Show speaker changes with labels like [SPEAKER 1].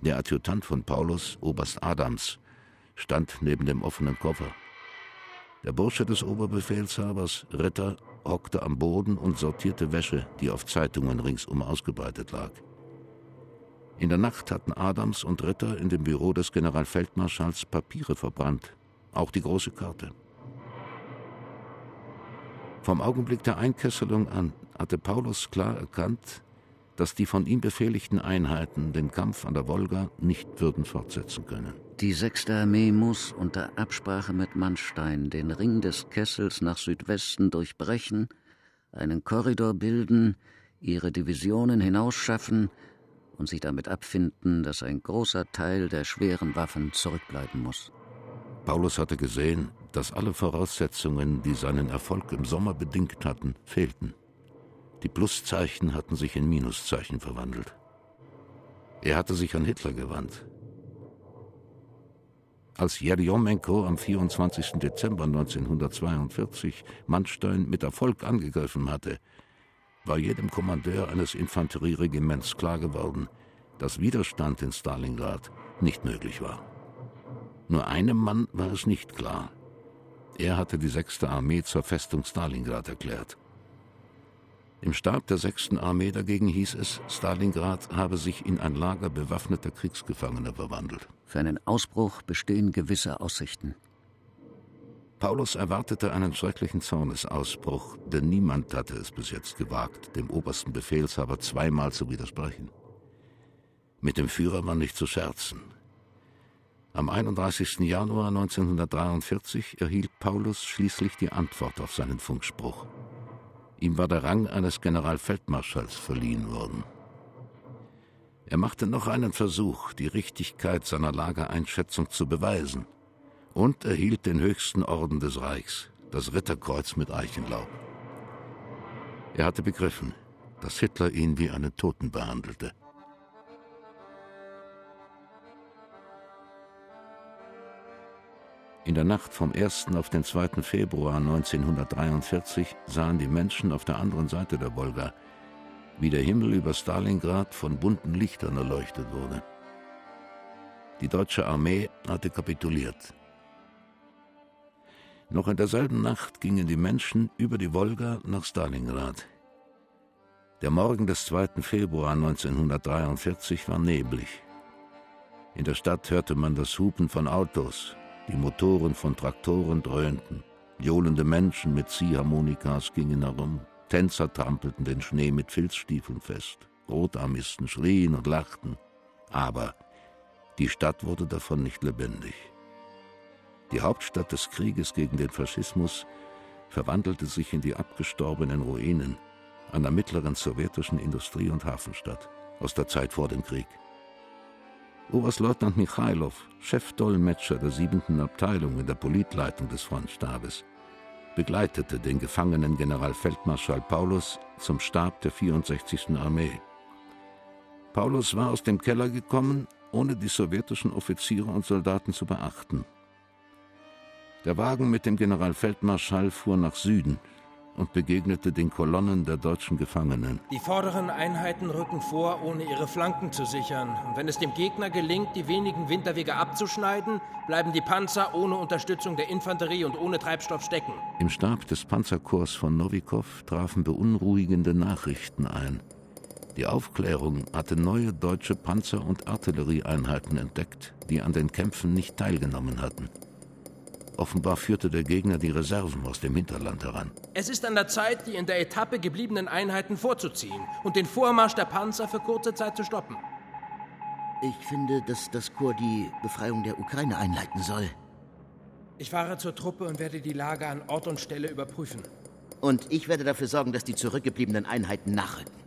[SPEAKER 1] Der Adjutant von Paulus, Oberst Adams, stand neben dem offenen Koffer. Der Bursche des Oberbefehlshabers, Ritter, hockte am Boden und sortierte Wäsche, die auf Zeitungen ringsum ausgebreitet lag. In der Nacht hatten Adams und Ritter in dem Büro des Generalfeldmarschalls Papiere verbrannt, auch die große Karte. Vom Augenblick der Einkesselung an hatte Paulus klar erkannt, dass die von ihm befehligten Einheiten den Kampf an der Wolga nicht würden fortsetzen können.
[SPEAKER 2] Die 6. Armee muss unter Absprache mit Manstein den Ring des Kessels nach Südwesten durchbrechen, einen Korridor bilden, ihre Divisionen hinausschaffen und sich damit abfinden, dass ein großer Teil der schweren Waffen zurückbleiben muss.
[SPEAKER 1] Paulus hatte gesehen, dass alle Voraussetzungen, die seinen Erfolg im Sommer bedingt hatten, fehlten. Die Pluszeichen hatten sich in Minuszeichen verwandelt. Er hatte sich an Hitler gewandt. Als Jerjomenko am 24. Dezember 1942 Manstein mit Erfolg angegriffen hatte, war jedem Kommandeur eines Infanterieregiments klar geworden, dass Widerstand in Stalingrad nicht möglich war. Nur einem Mann war es nicht klar. Er hatte die 6. Armee zur Festung Stalingrad erklärt. Im Stab der 6. Armee dagegen hieß es, Stalingrad habe sich in ein Lager bewaffneter Kriegsgefangener verwandelt.
[SPEAKER 2] Für einen Ausbruch bestehen gewisse Aussichten.
[SPEAKER 1] Paulus erwartete einen schrecklichen Zornesausbruch, denn niemand hatte es bis jetzt gewagt, dem obersten Befehlshaber zweimal zu widersprechen. Mit dem Führer war nicht zu scherzen. Am 31. Januar 1943 erhielt Paulus schließlich die Antwort auf seinen Funkspruch. Ihm war der Rang eines Generalfeldmarschalls verliehen worden. Er machte noch einen Versuch, die Richtigkeit seiner Lagereinschätzung zu beweisen, und erhielt den höchsten Orden des Reichs, das Ritterkreuz mit Eichenlaub. Er hatte begriffen, dass Hitler ihn wie einen Toten behandelte. In der Nacht vom 1. auf den 2. Februar 1943 sahen die Menschen auf der anderen Seite der Wolga, wie der Himmel über Stalingrad von bunten Lichtern erleuchtet wurde. Die deutsche Armee hatte kapituliert. Noch in derselben Nacht gingen die Menschen über die Wolga nach Stalingrad. Der Morgen des 2. Februar 1943 war neblig. In der Stadt hörte man das Hupen von Autos. Die Motoren von Traktoren dröhnten, johlende Menschen mit Ziehharmonikas gingen herum, Tänzer trampelten den Schnee mit Filzstiefeln fest, Rotarmisten schrien und lachten, aber die Stadt wurde davon nicht lebendig. Die Hauptstadt des Krieges gegen den Faschismus verwandelte sich in die abgestorbenen Ruinen einer mittleren sowjetischen Industrie- und Hafenstadt aus der Zeit vor dem Krieg. Oberstleutnant Michailow, Chefdolmetscher der 7. Abteilung in der Politleitung des Frontstabes, begleitete den gefangenen Generalfeldmarschall Paulus zum Stab der 64. Armee. Paulus war aus dem Keller gekommen, ohne die sowjetischen Offiziere und Soldaten zu beachten. Der Wagen mit dem Generalfeldmarschall fuhr nach Süden und begegnete den Kolonnen der deutschen Gefangenen.
[SPEAKER 3] Die vorderen Einheiten rücken vor, ohne ihre Flanken zu sichern. Und wenn es dem Gegner gelingt, die wenigen Winterwege abzuschneiden, bleiben die Panzer ohne Unterstützung der Infanterie und ohne Treibstoff stecken.
[SPEAKER 1] Im Stab des Panzerkorps von Nowikow trafen beunruhigende Nachrichten ein. Die Aufklärung hatte neue deutsche Panzer- und Artillerieeinheiten entdeckt, die an den Kämpfen nicht teilgenommen hatten. Offenbar führte der Gegner die Reserven aus dem Hinterland heran.
[SPEAKER 3] Es ist an der Zeit, die in der Etappe gebliebenen Einheiten vorzuziehen und den Vormarsch der Panzer für kurze Zeit zu stoppen.
[SPEAKER 4] Ich finde, dass das Korps die Befreiung der Ukraine einleiten soll.
[SPEAKER 3] Ich fahre zur Truppe und werde die Lage an Ort und Stelle überprüfen.
[SPEAKER 4] Und ich werde dafür sorgen, dass die zurückgebliebenen Einheiten nachrücken.